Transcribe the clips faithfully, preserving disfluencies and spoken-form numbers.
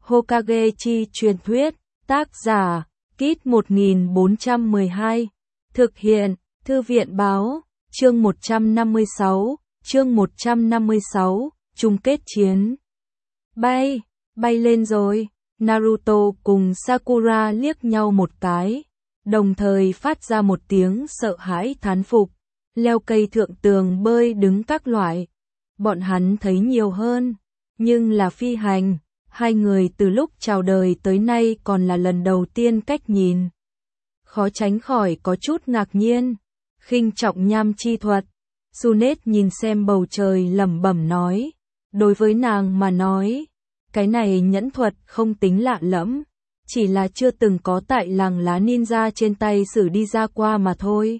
Hokage chi truyền thuyết, tác giả, Kit một nghìn bốn trăm mười hai, thực hiện, Thư viện báo, chương một trăm năm mươi sáu, chương một trăm năm mươi sáu, chung kết chiến. Bay, bay lên rồi, Naruto cùng Sakura liếc nhau một cái, đồng thời phát ra một tiếng sợ hãi thán phục, leo cây thượng tường bơi đứng các loại. Bọn hắn thấy nhiều hơn, nhưng là phi hành, hai người từ lúc chào đời tới nay còn là lần đầu tiên cách nhìn. Khó tránh khỏi có chút ngạc nhiên, khinh trọng nham chi thuật. Tsunade nhìn xem bầu trời lẩm bẩm nói, đối với nàng mà nói, cái này nhẫn thuật không tính lạ lẫm, chỉ là chưa từng có tại làng lá ninja trên tay sử đi ra qua mà thôi.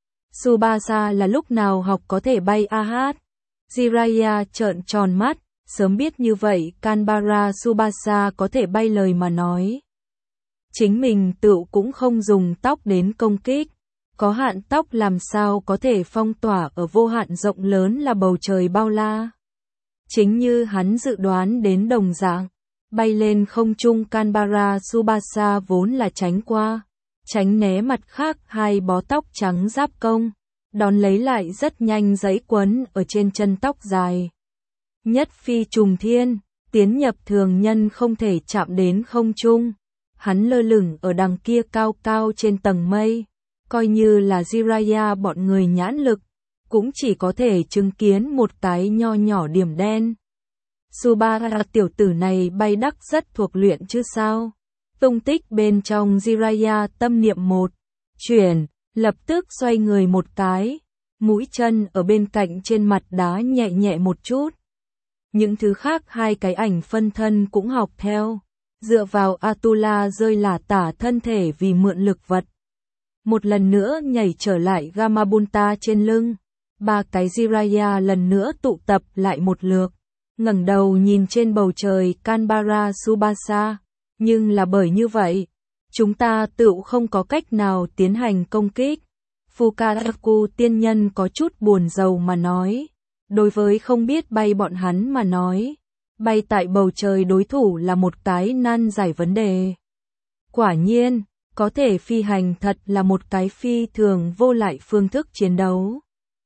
Tsubasa là lúc nào học có thể bay a hát? Jiraiya trợn tròn mắt, sớm biết như vậy Kanbara Tsubasa có thể bay lời mà nói. Chính mình tự cũng không dùng tóc đến công kích, có hạn tóc làm sao có thể phong tỏa ở vô hạn rộng lớn là bầu trời bao la. Chính như hắn dự đoán đến đồng dạng, bay lên không trung Kanbara Tsubasa vốn là tránh qua, tránh né mặt khác hai bó tóc trắng giáp công, đón lấy lại rất nhanh giấy quấn ở trên chân tóc dài. Nhất phi trùng thiên, tiến nhập thường nhân không thể chạm đến không trung, hắn lơ lửng ở đằng kia cao cao trên tầng mây, coi như là Jiraiya bọn người nhãn lực, cũng chỉ có thể chứng kiến một cái nho nhỏ điểm đen. Tsubasa tiểu tử này bay đắc rất thuộc luyện chứ sao? Tung tích bên trong Jiraiya tâm niệm một, chuyển, lập tức xoay người một cái, mũi chân ở bên cạnh trên mặt đá nhẹ nhẹ một chút. Những thứ khác hai cái ảnh phân thân cũng học theo, dựa vào Atula rơi lả tả thân thể vì mượn lực vật. Một lần nữa nhảy trở lại Gamabunta trên lưng, ba cái Jiraiya lần nữa tụ tập lại một lượt, ngẩng đầu nhìn trên bầu trời Kanbara Tsubasa, nhưng là bởi như vậy, chúng ta tự không có cách nào tiến hành công kích. Fukaku tiên nhân có chút buồn rầu mà nói, đối với không biết bay bọn hắn mà nói, bay tại bầu trời đối thủ là một cái nan giải vấn đề. Quả nhiên, có thể phi hành thật là một cái phi thường vô lại phương thức chiến đấu.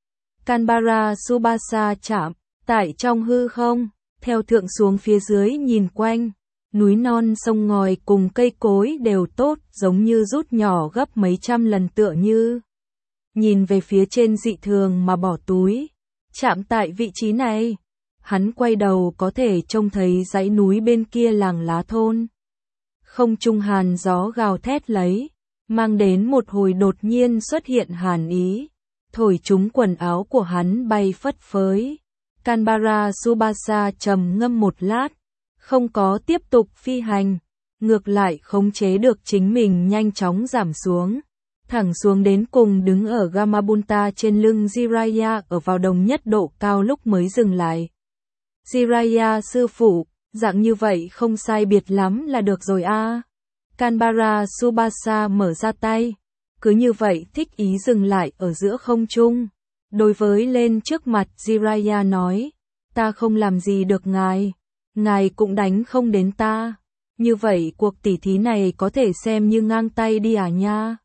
Kanbara Tsubasa chạm, tại trong hư không, theo thượng xuống phía dưới nhìn quanh, núi non sông ngòi cùng cây cối đều tốt giống như rút nhỏ gấp mấy trăm lần tựa như. Nhìn về phía trên dị thường mà bỏ túi, chạm tại vị trí này, hắn quay đầu có thể trông thấy dãy núi bên kia làng lá thôn. Không trung hàn gió gào thét lấy, mang đến một hồi đột nhiên xuất hiện hàn ý, thổi chúng quần áo của hắn bay phất phới. Kanbara Tsubasa trầm ngâm một lát, không có tiếp tục phi hành, ngược lại khống chế được chính mình nhanh chóng giảm xuống, thẳng xuống đến cùng đứng ở Gamabunta trên lưng Jiraiya ở vào đồng nhất độ cao lúc mới dừng lại. Jiraiya sư phụ, dạng như vậy không sai biệt lắm là được rồi a. Kanbara Tsubasa mở ra tay, cứ như vậy thích ý dừng lại ở giữa không trung. Đối với lên trước mặt Jiraiya nói, ta không làm gì được ngài, ngài cũng đánh không đến ta, như vậy cuộc tỉ thí này có thể xem như ngang tay đi à nha.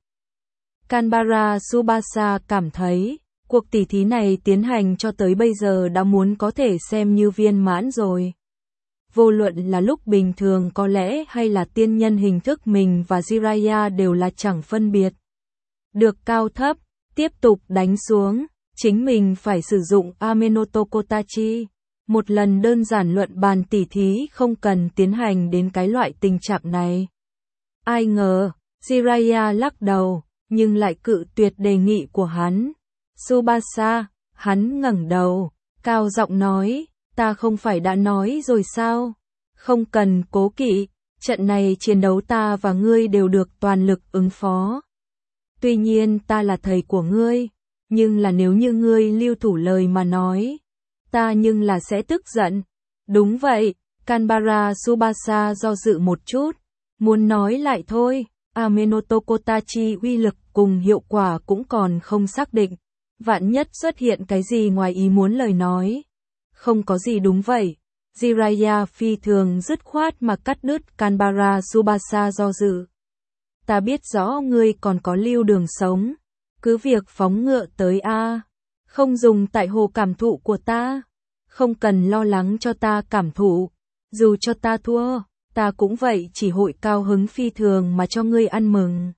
Kanbara Tsubasa cảm thấy, cuộc tỉ thí này tiến hành cho tới bây giờ đã muốn có thể xem như viên mãn rồi. Vô luận là lúc bình thường có lẽ hay là tiên nhân hình thức mình và Jiraiya đều là chẳng phân biệt được cao thấp, tiếp tục đánh xuống, chính mình phải sử dụng Amenoto Kotachi. Một lần đơn giản luận bàn tỉ thí không cần tiến hành đến cái loại tình trạng này. Ai ngờ, Jiraiya lắc đầu, nhưng lại cự tuyệt đề nghị của hắn. Tsubasa, hắn ngẩng đầu, cao giọng nói, ta không phải đã nói rồi sao? Không cần cố kỵ, trận này chiến đấu ta và ngươi đều được toàn lực ứng phó. Tuy nhiên ta là thầy của ngươi, nhưng là nếu như ngươi lưu thủ lời mà nói, ta nhưng là sẽ tức giận. Đúng vậy, Kanbara Tsubasa do dự một chút, muốn nói lại thôi, Amenoto Kotachi uy lực cùng hiệu quả cũng còn không xác định, vạn nhất xuất hiện cái gì ngoài ý muốn lời nói. Không có gì đúng vậy, Jiraiya phi thường dứt khoát mà cắt đứt Kanbara Tsubasa do dự. Ta biết rõ ngươi còn có lưu đường sống, cứ việc phóng ngựa tới a, không dùng tại hồ cảm thụ của ta, không cần lo lắng cho ta cảm thụ, dù cho ta thua, ta cũng vậy chỉ hội cao hứng phi thường mà cho ngươi ăn mừng.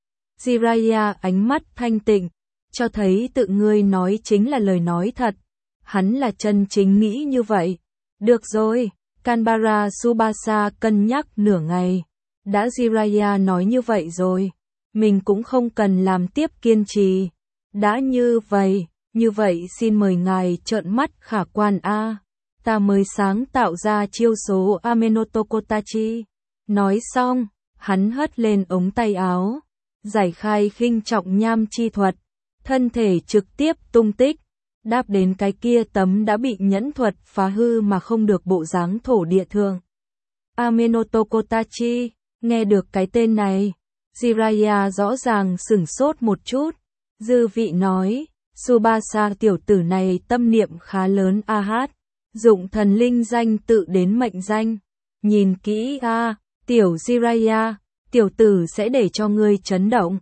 Jiraiya ánh mắt thanh tịnh, cho thấy tự ngươi nói chính là lời nói thật, hắn là chân chính nghĩ như vậy. Được rồi, Kanbara Tsubasa cân nhắc nửa ngày, đã Jiraiya nói như vậy rồi, mình cũng không cần làm tiếp kiên trì. Đã như vậy, như vậy xin mời ngài trợn mắt khả quan a. Ta mới sáng tạo ra chiêu số Amenotokotachi. Nói xong, hắn hất lên ống tay áo, giải khai khinh trọng nham chi thuật, thân thể trực tiếp tung tích, đáp đến cái kia tấm đã bị nhẫn thuật phá hư mà không được bộ dáng thổ địa thường. Amenotokotachi, nghe được cái tên này, Jiraiya rõ ràng sửng sốt một chút, dư vị nói, Tsubasa tiểu tử này tâm niệm khá lớn a hát, dụng thần linh danh tự đến mệnh danh, nhìn kỹ a, tiểu Jiraiya, tiểu tử sẽ để cho ngươi chấn động.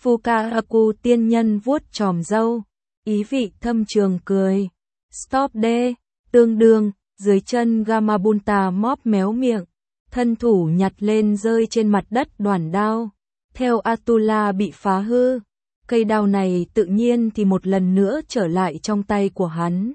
Fukaku tiên nhân vuốt chòm râu, ý vị thâm trường cười. Stop đê, tương đương, dưới chân Gamabunta móp méo miệng, thân thủ nhặt lên rơi trên mặt đất đoản đao. Theo Atula bị phá hư, cây đao này tự nhiên thì một lần nữa trở lại trong tay của hắn.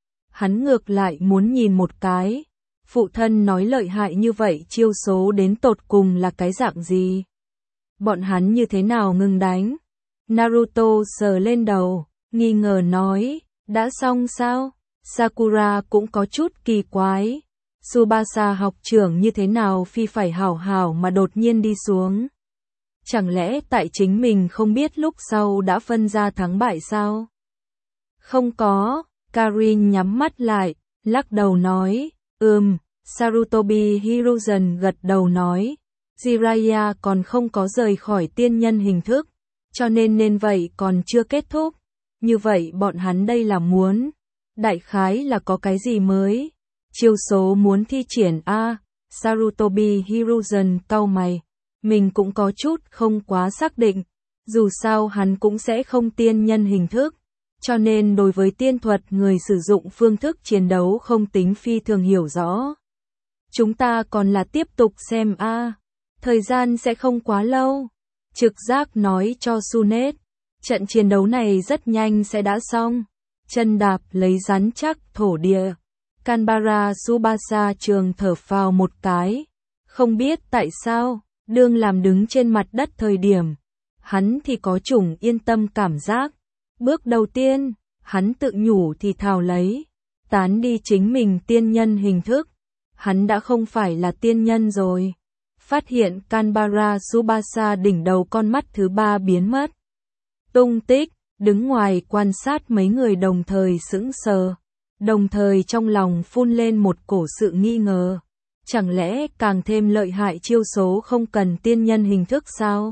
Hắn ngược lại muốn nhìn một cái, phụ thân nói lợi hại như vậy chiêu số đến tột cùng là cái dạng gì? Bọn hắn như thế nào ngừng đánh? Naruto sờ lên đầu, nghi ngờ nói, đã xong sao? Sakura cũng có chút kỳ quái. Tsubasa học trưởng như thế nào phi phải hảo hảo mà đột nhiên đi xuống? Chẳng lẽ tại chính mình không biết lúc sau đã phân ra thắng bại sao? Không có, Karin nhắm mắt lại, lắc đầu nói, ừm, Sarutobi Hiruzen gật đầu nói, Jiraiya còn không có rời khỏi tiên nhân hình thức, cho nên nên vậy còn chưa kết thúc. Như vậy bọn hắn đây là muốn, đại khái là có cái gì mới? Chiêu số muốn thi triển a, Sarutobi Hiruzen cau mày, mình cũng có chút không quá xác định, dù sao hắn cũng sẽ không tiên nhân hình thức, cho nên đối với tiên thuật người sử dụng phương thức chiến đấu không tính phi thường hiểu rõ. Chúng ta còn là tiếp tục xem a, thời gian sẽ không quá lâu. Trực giác nói cho Sunet, trận chiến đấu này rất nhanh sẽ đã xong. Chân đạp lấy rắn chắc thổ địa, Kanbara Tsubasa trường thở phào một cái, không biết tại sao, đương làm đứng trên mặt đất thời điểm, hắn thì có chủng yên tâm cảm giác. Bước đầu tiên, hắn tự nhủ thì thào lấy, tán đi chính mình tiên nhân hình thức, hắn đã không phải là tiên nhân rồi. Phát hiện Kanbara Tsubasa đỉnh đầu con mắt thứ ba biến mất. Tung tích, đứng ngoài quan sát mấy người đồng thời sững sờ, đồng thời trong lòng phun lên một cổ sự nghi ngờ. Chẳng lẽ càng thêm lợi hại chiêu số không cần tiên nhân hình thức sao?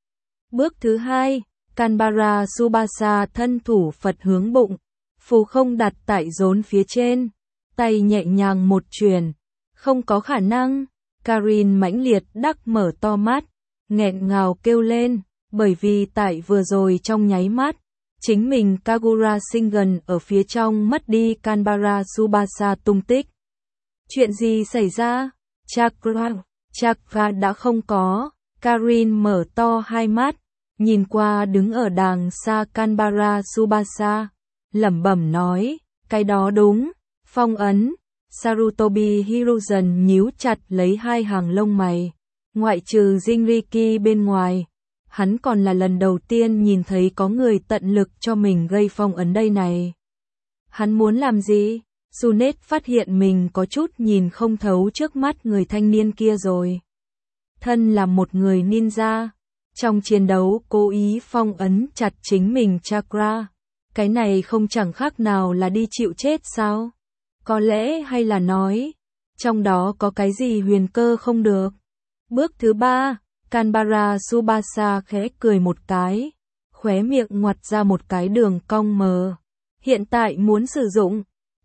Bước thứ hai, Kanbara Tsubasa thân thủ Phật hướng bụng, phù không đặt tại rốn phía trên, tay nhẹ nhàng một chuyển, không có khả năng. Karin mãnh liệt đắc mở to mắt, nghẹn ngào kêu lên, bởi vì tại vừa rồi trong nháy mắt, chính mình Kagura Shingen ở phía trong mất đi Kanbara Tsubasa tung tích. Chuyện gì xảy ra? Chakra, Chakra đã không có. Karin mở to hai mắt, nhìn qua đứng ở đàng xa Kanbara Tsubasa, lẩm bẩm nói, cái đó đúng, phong ấn. Sarutobi Hiruzen nhíu chặt lấy hai hàng lông mày, ngoại trừ Jinriki bên ngoài, hắn còn là lần đầu tiên nhìn thấy có người tận lực cho mình gây phong ấn đây này. Hắn muốn làm gì? Sunet phát hiện mình có chút nhìn không thấu trước mắt người thanh niên kia rồi. Thân là một người ninja, trong chiến đấu cố ý phong ấn chặt chính mình chakra, cái này không chẳng khác nào là đi chịu chết sao? Có lẽ hay là nói, trong đó có cái gì huyền cơ không được. Bước thứ ba, Kanbara Tsubasa khẽ cười một cái, khóe miệng ngoặt ra một cái đường cong mờ. Hiện tại muốn sử dụng,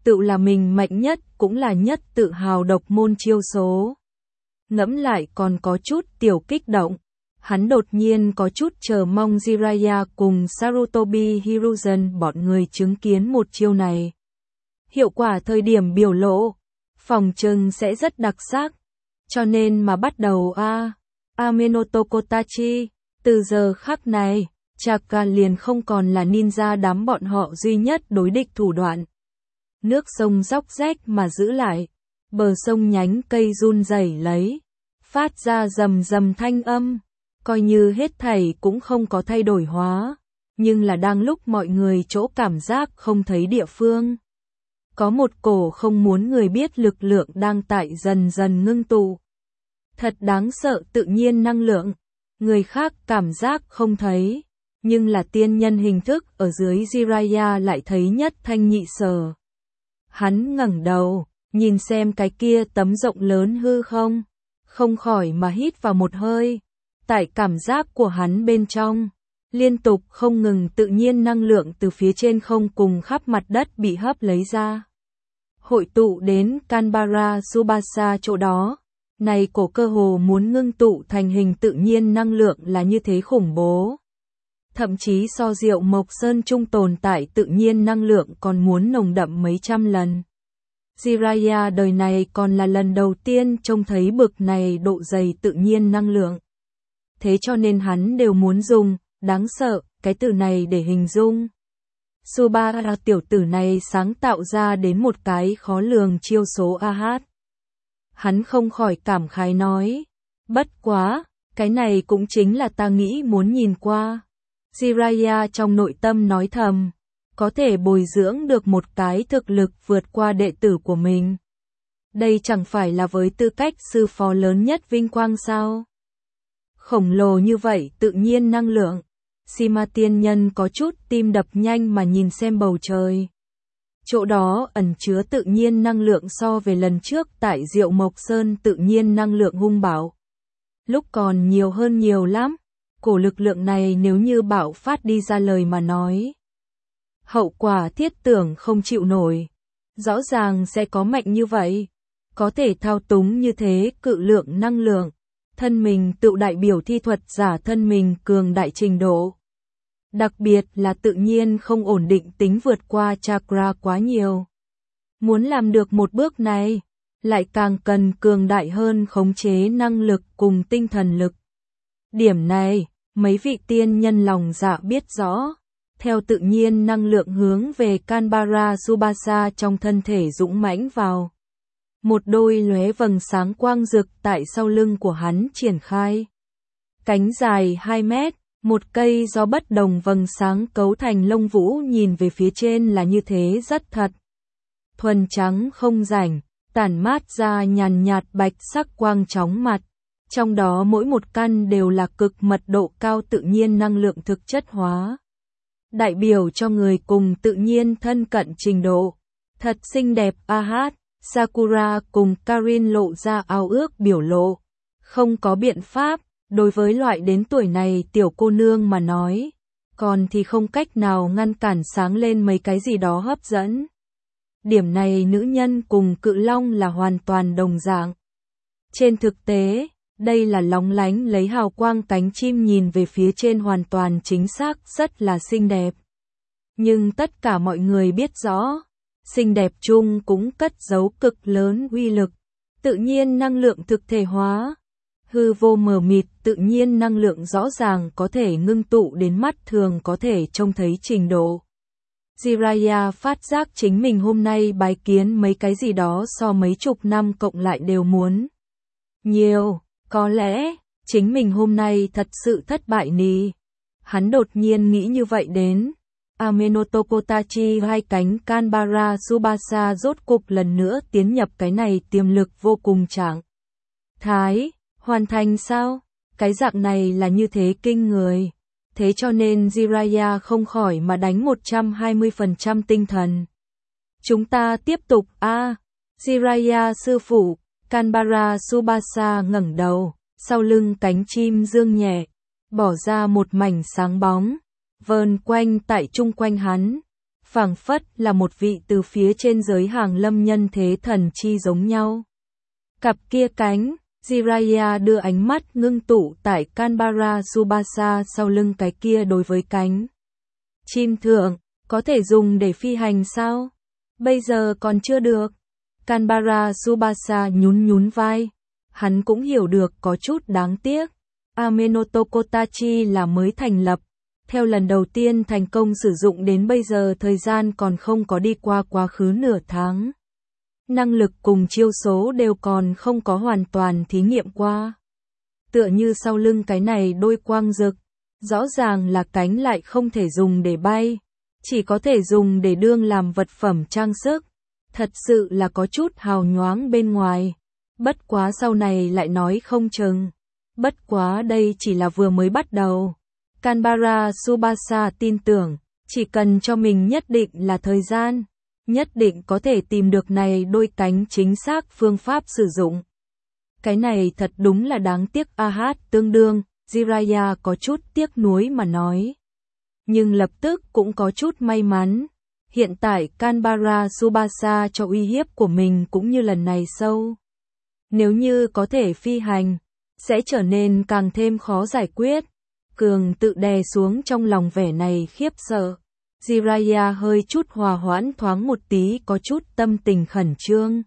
tự là mình mạnh nhất, cũng là nhất tự hào độc môn chiêu số. Ngẫm lại còn có chút tiểu kích động. Hắn đột nhiên có chút chờ mong Jiraiya cùng Sarutobi Hiruzen bọn người chứng kiến một chiêu này. Hiệu quả thời điểm biểu lộ, phòng trừng sẽ rất đặc sắc. Cho nên mà bắt đầu a Amenoto Kotachi, từ giờ khắc này, Chaka liền không còn là ninja đám bọn họ duy nhất đối địch thủ đoạn. Nước sông róc rách mà giữ lại, bờ sông nhánh cây run rẩy lấy, phát ra rầm rầm thanh âm, coi như hết thảy cũng không có thay đổi hóa, nhưng là đang lúc mọi người chỗ cảm giác không thấy địa phương. Có một cổ không muốn người biết lực lượng đang tại dần dần ngưng tụ. Thật đáng sợ tự nhiên năng lượng, người khác cảm giác không thấy, nhưng là tiên nhân hình thức ở dưới Jiraiya lại thấy nhất thanh nhị sở. Hắn ngẩng đầu, nhìn xem cái kia tấm rộng lớn hư không, không khỏi mà hít vào một hơi. Tại cảm giác của hắn bên trong, liên tục không ngừng tự nhiên năng lượng từ phía trên không cùng khắp mặt đất bị hấp lấy ra. Hội tụ đến Kanbara Tsubasa chỗ đó, này cổ cơ hồ muốn ngưng tụ thành hình tự nhiên năng lượng là như thế khủng bố. Thậm chí so Diệu Mộc Sơn trung tồn tại tự nhiên năng lượng còn muốn nồng đậm mấy trăm lần. Jiraiya đời này còn là lần đầu tiên trông thấy bực này độ dày tự nhiên năng lượng. Thế cho nên hắn đều muốn dùng, đáng sợ, cái từ này để hình dung. Subara tiểu tử này sáng tạo ra đến một cái khó lường chiêu số a hát. Hắn không khỏi cảm khái nói, bất quá, cái này cũng chính là ta nghĩ muốn nhìn qua. Jiraiya trong nội tâm nói thầm, có thể bồi dưỡng được một cái thực lực vượt qua đệ tử của mình. Đây chẳng phải là với tư cách sư phó lớn nhất vinh quang sao? Khổng lồ như vậy tự nhiên năng lượng. Sima tiên nhân có chút tim đập nhanh mà nhìn xem bầu trời. Chỗ đó ẩn chứa tự nhiên năng lượng so về lần trước tại Diệu Mộc Sơn tự nhiên năng lượng hung bạo. Lúc còn nhiều hơn nhiều lắm. Cổ lực lượng này nếu như bạo phát đi ra lời mà nói, hậu quả thiết tưởng không chịu nổi. Rõ ràng sẽ có mạnh như vậy, có thể thao túng như thế cự lượng năng lượng, thân mình tự đại biểu thi thuật giả thân mình cường đại trình độ. Đặc biệt là tự nhiên không ổn định tính vượt qua chakra quá nhiều. Muốn làm được một bước này, lại càng cần cường đại hơn khống chế năng lực cùng tinh thần lực. Điểm này, mấy vị tiên nhân lòng dạ biết rõ, theo tự nhiên năng lượng hướng về Kanbara Tsubasa trong thân thể dũng mãnh vào. Một đôi lóe vầng sáng quang rực tại sau lưng của hắn triển khai. Cánh dài hai mét, một cây do bất đồng vầng sáng cấu thành lông vũ nhìn về phía trên là như thế rất thật. Thuần trắng không rảnh, tản mát ra nhàn nhạt bạch sắc quang chóng mặt. Trong đó mỗi một căn đều là cực mật độ cao tự nhiên năng lượng thực chất hóa. Đại biểu cho người cùng tự nhiên thân cận trình độ. Thật xinh đẹp a hát, Sakura cùng Karin lộ ra ao ước biểu lộ. Không có biện pháp, đối với loại đến tuổi này tiểu cô nương mà nói, còn thì không cách nào ngăn cản sáng lên mấy cái gì đó hấp dẫn. Điểm này nữ nhân cùng cự long là hoàn toàn đồng dạng. Trên thực tế, đây là lóng lánh lấy hào quang cánh chim nhìn về phía trên hoàn toàn chính xác rất là xinh đẹp. Nhưng tất cả mọi người biết rõ, xinh đẹp chung cũng cất giấu cực lớn uy lực. Tự nhiên năng lượng thực thể hóa, hư vô mờ mịt tự nhiên năng lượng rõ ràng có thể ngưng tụ đến mắt thường có thể trông thấy trình độ. Jiraiya phát giác chính mình hôm nay bái kiến mấy cái gì đó so mấy chục năm cộng lại đều muốn. Nhiều. Có lẽ, chính mình hôm nay thật sự thất bại nì. Hắn đột nhiên nghĩ như vậy đến. Amenoto Kotachi hai cánh Kanbara Tsubasa rốt cục lần nữa tiến nhập cái này tiềm lực vô cùng trạng thái. Hoàn thành sao? Cái dạng này là như thế kinh người. Thế cho nên Jiraiya không khỏi mà đánh một trăm hai mươi phần trăm tinh thần. Chúng ta tiếp tục a à, Jiraiya sư phụ. Kanbara Tsubasa ngẩng đầu, sau lưng cánh chim dương nhẹ, bỏ ra một mảnh sáng bóng, vờn quanh tại chung quanh hắn, phảng phất là một vị từ phía trên giới hàng lâm nhân thế thần chi giống nhau. Cặp kia cánh, Jiraiya đưa ánh mắt ngưng tụ tại Canberra Tsubasa sau lưng cái kia đối với cánh. Chim thượng, có thể dùng để phi hành sao? Bây giờ còn chưa được. Canberra Tsubasa nhún nhún vai. Hắn cũng hiểu được có chút đáng tiếc. Amenoto Kotachi là mới thành lập. Theo lần đầu tiên thành công sử dụng đến bây giờ thời gian còn không có đi qua quá khứ nửa tháng. Năng lực cùng chiêu số đều còn không có hoàn toàn thí nghiệm qua. Tựa như sau lưng cái này đôi quang rực, rõ ràng là cánh lại không thể dùng để bay, chỉ có thể dùng để đương làm vật phẩm trang sức. Thật sự là có chút hào nhoáng bên ngoài. Bất quá sau này lại nói không chừng. Bất quá đây chỉ là vừa mới bắt đầu. Canberra Tsubasa tin tưởng, chỉ cần cho mình nhất định là thời gian, nhất định có thể tìm được này đôi cánh chính xác phương pháp sử dụng. Cái này thật đúng là đáng tiếc a hát tương đương, Jiraiya có chút tiếc nuối mà nói. Nhưng lập tức cũng có chút may mắn. Hiện tại Canberra Tsubasa cho uy hiếp của mình cũng như lần này sâu. Nếu như có thể phi hành, sẽ trở nên càng thêm khó giải quyết. Cường tự đè xuống trong lòng vẻ này khiếp sợ. Jiraiya hơi chút hòa hoãn thoáng một tí có chút tâm tình khẩn trương.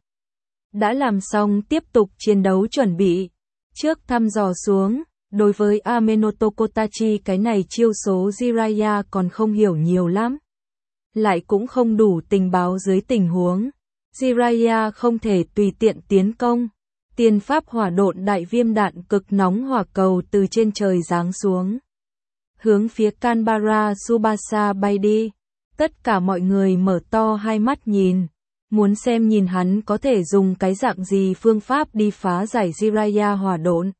Đã làm xong tiếp tục chiến đấu chuẩn bị. Trước thăm dò xuống, đối với Amenoto Kotachi cái này chiêu số Jiraiya còn không hiểu nhiều lắm. Lại cũng không đủ tình báo dưới tình huống. Jiraiya không thể tùy tiện tiến công. Tiên pháp hỏa độn đại viêm đạn cực nóng hỏa cầu từ trên trời giáng xuống. Hướng phía Canberra Tsubasa bay đi. Tất cả mọi người mở to hai mắt nhìn. Muốn xem nhìn hắn có thể dùng cái dạng gì phương pháp đi phá giải Jiraiya hỏa độn.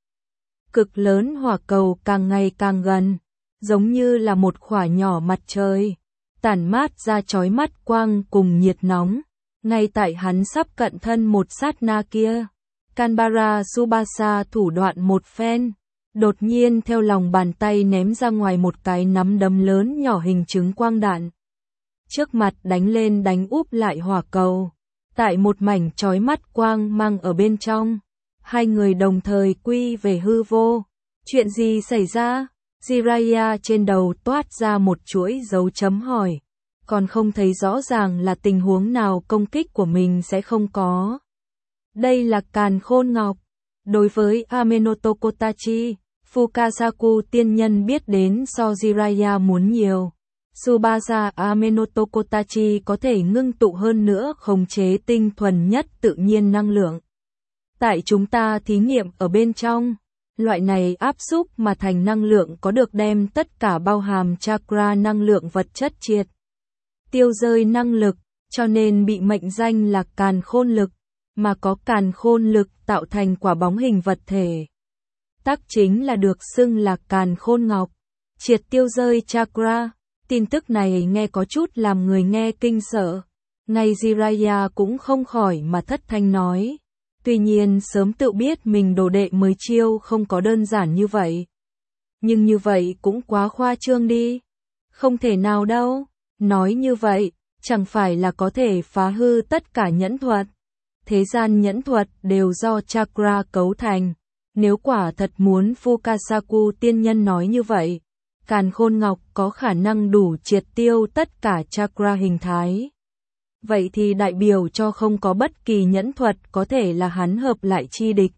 Cực lớn hỏa cầu càng ngày càng gần. Giống như là một khỏa nhỏ mặt trời. Tản mát ra chói mắt quang cùng nhiệt nóng. Ngay tại hắn sắp cận thân một sát na kia. Canberra Tsubasa thủ đoạn một phen. Đột nhiên theo lòng bàn tay ném ra ngoài một cái nắm đấm lớn nhỏ hình trứng quang đạn. Trước mặt đánh lên đánh úp lại hỏa cầu. Tại một mảnh chói mắt quang mang ở bên trong. Hai người đồng thời quy về hư vô. Chuyện gì xảy ra? Jiraiya trên đầu toát ra một chuỗi dấu chấm hỏi. Còn không thấy rõ ràng là tình huống nào công kích của mình sẽ không có. Đây là càn khôn ngọc. Đối với Amenoto Kotachi, Fukasaku tiên nhân biết đến so Jiraiya muốn nhiều. Tsubasa Amenoto Kotachi có thể ngưng tụ hơn nữa khống chế tinh thuần nhất tự nhiên năng lượng. Tại chúng ta thí nghiệm ở bên trong, loại này áp xúc mà thành năng lượng có được đem tất cả bao hàm chakra năng lượng vật chất triệt. Tiêu rơi năng lực, cho nên bị mệnh danh là càn khôn lực, mà có càn khôn lực tạo thành quả bóng hình vật thể. Tác chính là được xưng là càn khôn ngọc, triệt tiêu rơi chakra. Tin tức này nghe có chút làm người nghe kinh sợ. Ngay Jiraiya cũng không khỏi mà thất thanh nói. Tuy nhiên sớm tự biết mình đồ đệ mới chiêu không có đơn giản như vậy. Nhưng như vậy cũng quá khoa trương đi. Không thể nào đâu. Nói như vậy, chẳng phải là có thể phá hư tất cả nhẫn thuật. Thế gian nhẫn thuật đều do chakra cấu thành. Nếu quả thật muốn Fukasaku tiên nhân nói như vậy, càn khôn ngọc có khả năng đủ triệt tiêu tất cả chakra hình thái. Vậy thì đại biểu cho không có bất kỳ nhẫn thuật có thể là hắn hợp lại chi địch.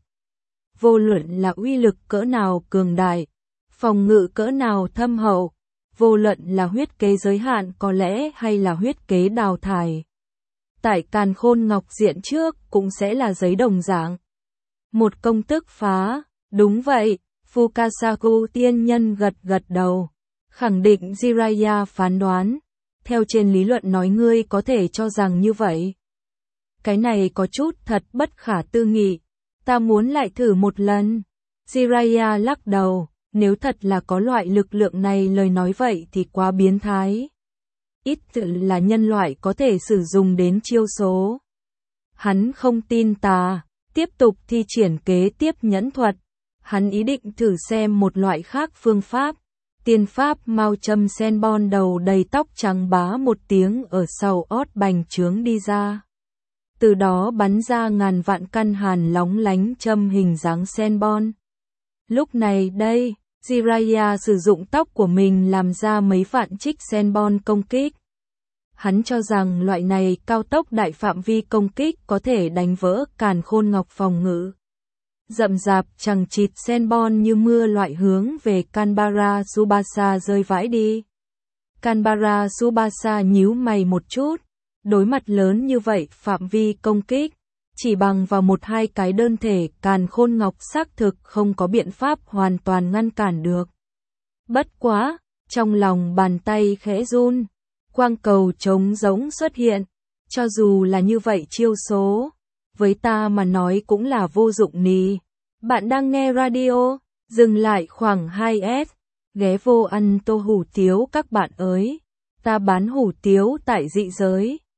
Vô luận là uy lực cỡ nào cường đại, phòng ngự cỡ nào thâm hậu, vô luận là huyết kế giới hạn có lẽ hay là huyết kế đào thải. Tại càn khôn ngọc diện trước cũng sẽ là giấy đồng dạng. Một công tức phá, đúng vậy, Fukasaku tiên nhân gật gật đầu, khẳng định Jiraiya phán đoán. Theo trên lý luận nói ngươi có thể cho rằng như vậy. Cái này có chút thật bất khả tư nghị, ta muốn lại thử một lần. Jiraiya lắc đầu, nếu thật là có loại lực lượng này lời nói vậy thì quá biến thái. Ít tự là nhân loại có thể sử dụng đến chiêu số. Hắn không tin ta, tiếp tục thi triển kế tiếp nhẫn thuật. Hắn ý định thử xem một loại khác phương pháp. Tiên pháp mau châm sen bon đầu đầy tóc trắng bá một tiếng ở sau ót bành trướng đi ra. Từ đó bắn ra ngàn vạn căn hàn lóng lánh châm hình dáng sen bon. Lúc này đây, Jiraiya sử dụng tóc của mình làm ra mấy vạn trích sen bon công kích. Hắn cho rằng loại này cao tốc đại phạm vi công kích có thể đánh vỡ càn khôn ngọc phòng ngự. Rậm rạp chằng chịt sen bon như mưa loại hướng về Kanbara Tsubasa rơi vãi đi. Kanbara Tsubasa nhíu mày một chút, đối mặt lớn như vậy phạm vi công kích, chỉ bằng vào một hai cái đơn thể càn khôn ngọc xác thực không có biện pháp hoàn toàn ngăn cản được. Bất quá, trong lòng bàn tay khẽ run, quang cầu trống rỗng xuất hiện, cho dù là như vậy chiêu số, với ta mà nói cũng là vô dụng nì. Bạn đang nghe radio, dừng lại khoảng hai S, ghé vô ăn tô hủ tiếu các bạn ơi, ta bán hủ tiếu tại dị giới.